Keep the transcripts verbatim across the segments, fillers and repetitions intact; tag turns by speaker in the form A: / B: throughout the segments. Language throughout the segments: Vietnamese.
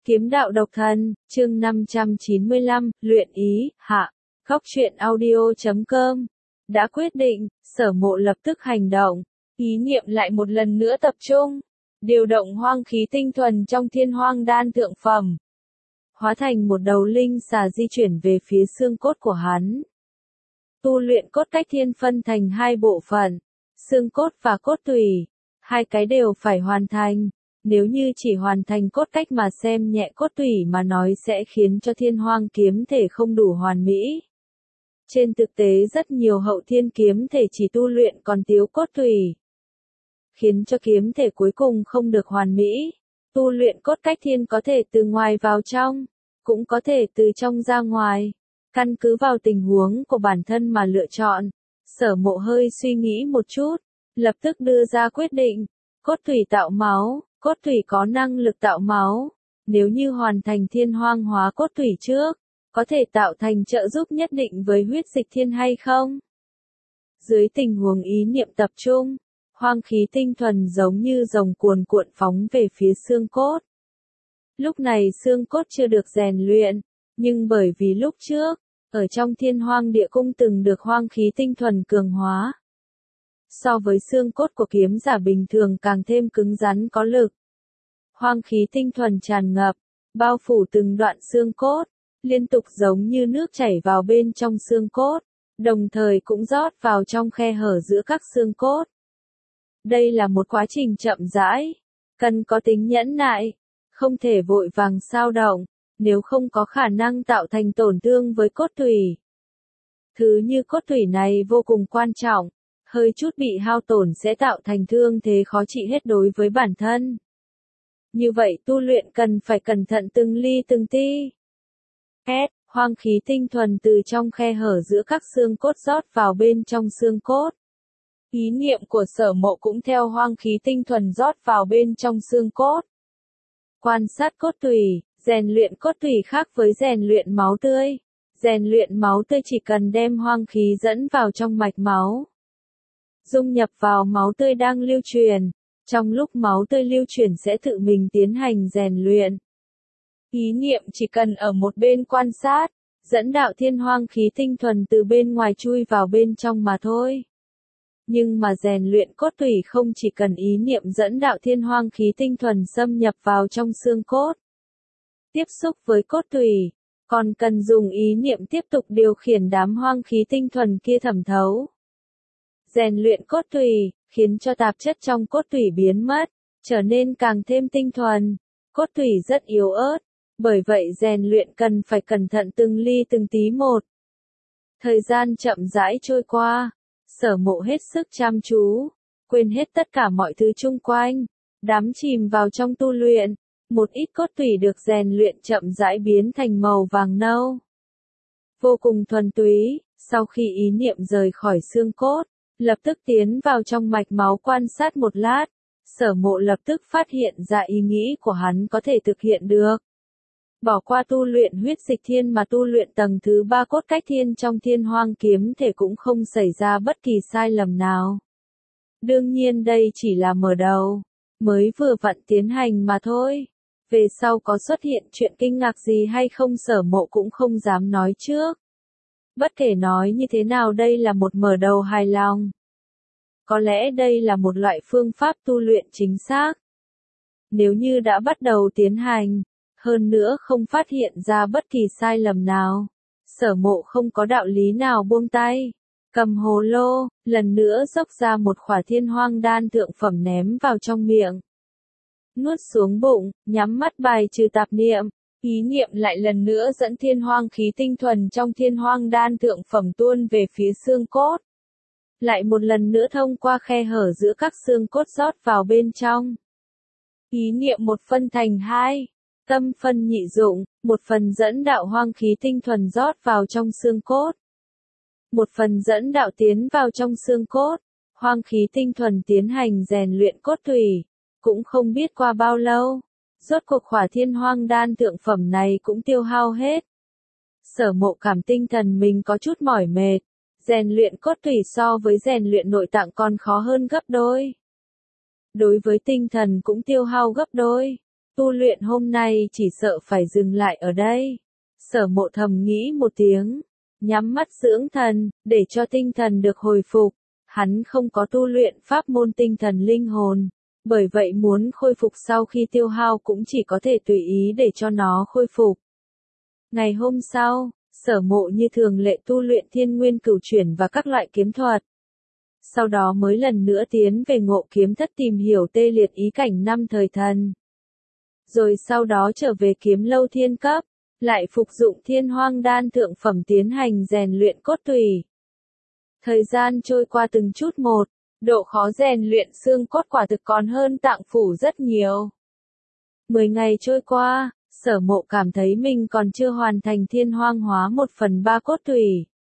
A: Kiếm đạo độc thân, chương năm trăm chín mươi lăm, luyện ý, hạ. Góc truyện audio chấm com. Đã quyết định, Sở Mộ lập tức hành động, ý niệm lại một lần nữa tập trung, điều động hoang khí tinh thuần trong thiên hoang đan thượng phẩm. Hóa thành một đầu linh xà di chuyển về phía xương cốt của hắn. Tu luyện cốt cách thiên phân thành hai bộ phận, xương cốt và cốt tủy, hai cái đều phải hoàn thành. Nếu như chỉ hoàn thành cốt cách mà xem nhẹ cốt tủy mà nói sẽ khiến cho thiên hoang kiếm thể không đủ hoàn mỹ. Trên thực tế rất nhiều hậu thiên kiếm thể chỉ tu luyện còn thiếu cốt tủy, khiến cho kiếm thể cuối cùng không được hoàn mỹ. Tu luyện cốt cách thiên có thể từ ngoài vào trong, cũng có thể từ trong ra ngoài, căn cứ vào tình huống của bản thân mà lựa chọn. Sở Mộ hơi suy nghĩ một chút, lập tức đưa ra quyết định, cốt tủy tạo máu. Cốt tủy có năng lực tạo máu, nếu như hoàn thành thiên hoang hóa cốt tủy trước, có thể tạo thành trợ giúp nhất định với huyết dịch thiên hay không? Dưới tình huống ý niệm tập trung, hoang khí tinh thuần giống như rồng cuồn cuộn phóng về phía xương cốt. Lúc này xương cốt chưa được rèn luyện, nhưng bởi vì lúc trước, ở trong thiên hoang địa cung từng được hoang khí tinh thuần cường hóa. So với xương cốt của kiếm giả bình thường càng thêm cứng rắn có lực. Hoang khí tinh thuần tràn ngập, bao phủ từng đoạn xương cốt, liên tục giống như nước chảy vào bên trong xương cốt, đồng thời cũng rót vào trong khe hở giữa các xương cốt. Đây là một quá trình chậm rãi, cần có tính nhẫn nại, không thể vội vàng xao động, nếu không có khả năng tạo thành tổn thương với cốt tủy. Thứ như cốt tủy này vô cùng quan trọng. Hơi chút bị hao tổn sẽ tạo thành thương thế khó trị hết đối với bản thân. Như vậy tu luyện cần phải cẩn thận từng ly từng tí. Két, hoang khí tinh thuần từ trong khe hở giữa các xương cốt rót vào bên trong xương cốt. Ý niệm của Sở Mộ cũng theo hoang khí tinh thuần rót vào bên trong xương cốt. Quan sát cốt tủy, rèn luyện cốt tủy khác với rèn luyện máu tươi. Rèn luyện máu tươi chỉ cần đem hoang khí dẫn vào trong mạch máu, dung nhập vào máu tươi đang lưu truyền, trong lúc máu tươi lưu chuyển sẽ tự mình tiến hành rèn luyện. Ý niệm chỉ cần ở một bên quan sát, dẫn đạo thiên hoang khí tinh thuần từ bên ngoài chui vào bên trong mà thôi. Nhưng mà rèn luyện cốt tủy không chỉ cần ý niệm dẫn đạo thiên hoang khí tinh thuần xâm nhập vào trong xương cốt, tiếp xúc với cốt tủy, còn cần dùng ý niệm tiếp tục điều khiển đám hoang khí tinh thuần kia thẩm thấu. Rèn luyện cốt tủy, khiến cho tạp chất trong cốt tủy biến mất, trở nên càng thêm tinh thuần. Cốt tủy rất yếu ớt, bởi vậy rèn luyện cần phải cẩn thận từng ly từng tí một. Thời gian chậm rãi trôi qua, Sở Mộ hết sức chăm chú, quên hết tất cả mọi thứ chung quanh, đắm chìm vào trong tu luyện. Một ít cốt tủy được rèn luyện chậm rãi biến thành màu vàng nâu, vô cùng thuần túy. Sau khi ý niệm rời khỏi xương cốt, lập tức tiến vào trong mạch máu quan sát một lát, Sở Mộ lập tức phát hiện ra ý nghĩ của hắn có thể thực hiện được. Bỏ qua tu luyện huyết dịch thiên mà tu luyện tầng thứ ba cốt cách thiên trong thiên hoang kiếm thể cũng không xảy ra bất kỳ sai lầm nào. Đương nhiên đây chỉ là mở đầu, mới vừa vặn tiến hành mà thôi. Về sau có xuất hiện chuyện kinh ngạc gì hay không Sở Mộ cũng không dám nói trước. Bất kể nói như thế nào đây là một mở đầu hài lòng. Có lẽ đây là một loại phương pháp tu luyện chính xác. Nếu như đã bắt đầu tiến hành, hơn nữa không phát hiện ra bất kỳ sai lầm nào, Sở Mộ không có đạo lý nào buông tay. Cầm hồ lô, lần nữa dốc ra một khỏa thiên hoang đan thượng phẩm ném vào trong miệng. Nuốt xuống bụng, nhắm mắt bài trừ tạp niệm. Ý niệm lại lần nữa dẫn thiên hoang khí tinh thuần trong thiên hoang đan thượng phẩm tuôn về phía xương cốt. Lại một lần nữa thông qua khe hở giữa các xương cốt rót vào bên trong. Ý niệm một phân thành hai, tâm phân nhị dụng, một phần dẫn đạo hoang khí tinh thuần rót vào trong xương cốt. Một phần dẫn đạo tiến vào trong xương cốt, hoang khí tinh thuần tiến hành rèn luyện cốt tủy. Cũng không biết qua bao lâu, rốt cuộc khỏa thiên hoang đan thượng phẩm này cũng tiêu hao hết. Sở Mộ cảm tinh thần mình có chút mỏi mệt, rèn luyện cốt tủy so với rèn luyện nội tạng còn khó hơn gấp đôi. Đối với tinh thần cũng tiêu hao gấp đôi, tu luyện hôm nay chỉ sợ phải dừng lại ở đây. Sở Mộ thầm nghĩ một tiếng, nhắm mắt dưỡng thần, để cho tinh thần được hồi phục. Hắn không có tu luyện pháp môn tinh thần linh hồn, bởi vậy muốn khôi phục sau khi tiêu hao cũng chỉ có thể tùy ý để cho nó khôi phục. Ngày hôm sau, Sở Mộ như thường lệ tu luyện thiên nguyên cửu chuyển và các loại kiếm thuật. Sau đó mới lần nữa tiến về Ngộ Kiếm Thất tìm hiểu tê liệt ý cảnh năm thời thần. Rồi sau đó trở về Kiếm Lâu thiên cấp, lại phục dụng Thiên Hoang đan thượng phẩm tiến hành rèn luyện cốt tủy. Thời gian trôi qua từng chút một, độ khó rèn luyện xương cốt quả thực còn hơn tạng phủ rất nhiều. Mười ngày trôi qua, Sở Mộ cảm thấy mình còn chưa hoàn thành thiên hoang hóa một phần ba cốt tủy.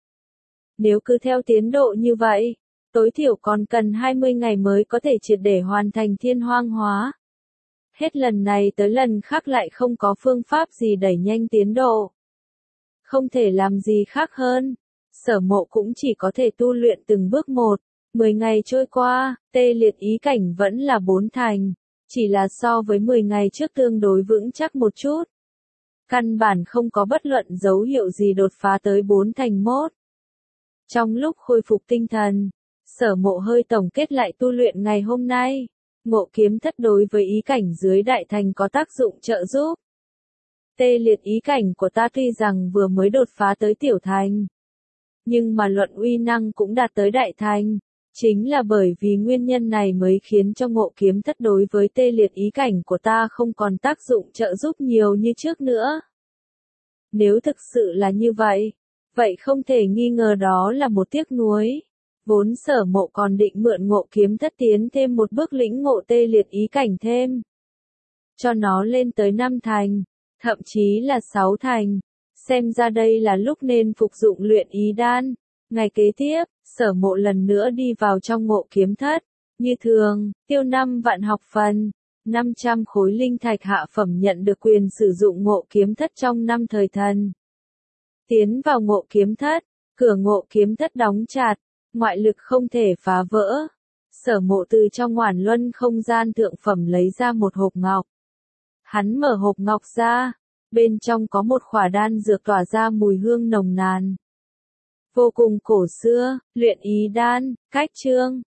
A: Nếu cứ theo tiến độ như vậy, tối thiểu còn cần hai mươi ngày mới có thể triệt để hoàn thành thiên hoang hóa. Hết lần này tới lần khác lại không có phương pháp gì đẩy nhanh tiến độ. Không thể làm gì khác hơn. Sở Mộ cũng chỉ có thể tu luyện từng bước một. Mười ngày trôi qua, tê liệt ý cảnh vẫn là bốn thành. Chỉ là so với mười ngày trước tương đối vững chắc một chút. Căn bản không có bất luận dấu hiệu gì đột phá tới bốn thành mốt. Trong lúc khôi phục tinh thần, Sở Mộ hơi tổng kết lại tu luyện ngày hôm nay. Ngộ Kiếm Thất đối với ý cảnh dưới đại thành có tác dụng trợ giúp. Tê liệt ý cảnh của ta tuy rằng vừa mới đột phá tới tiểu thành, nhưng mà luận uy năng cũng đạt tới đại thành. Chính là bởi vì nguyên nhân này mới khiến cho Ngộ Kiếm Thất đối với tê liệt ý cảnh của ta không còn tác dụng trợ giúp nhiều như trước nữa. Nếu thực sự là như vậy, vậy không thể nghi ngờ đó là một tiếc nuối. Vốn Sở Mộ còn định mượn Ngộ Kiếm Thất tiến thêm một bước lĩnh ngộ tê liệt ý cảnh thêm. Cho nó lên tới năm thành, thậm chí là sáu thành. Xem ra đây là lúc nên phục dụng luyện ý đan. Ngày kế tiếp, Sở Mộ lần nữa đi vào trong Ngộ Kiếm Thất. Như thường, tiêu năm vạn học phần, năm trăm khối linh thạch hạ phẩm nhận được quyền sử dụng Ngộ Kiếm Thất trong năm thời thần. Tiến vào Ngộ Kiếm Thất, cửa Ngộ Kiếm Thất đóng chặt, ngoại lực không thể phá vỡ. Sở Mộ từ trong Oản Luân không gian thượng phẩm lấy ra một hộp ngọc. Hắn mở hộp ngọc ra, bên trong có một khỏa đan dược tỏa ra mùi hương nồng nàn. Vô cùng cổ xưa, luyện ý đan, cách chương.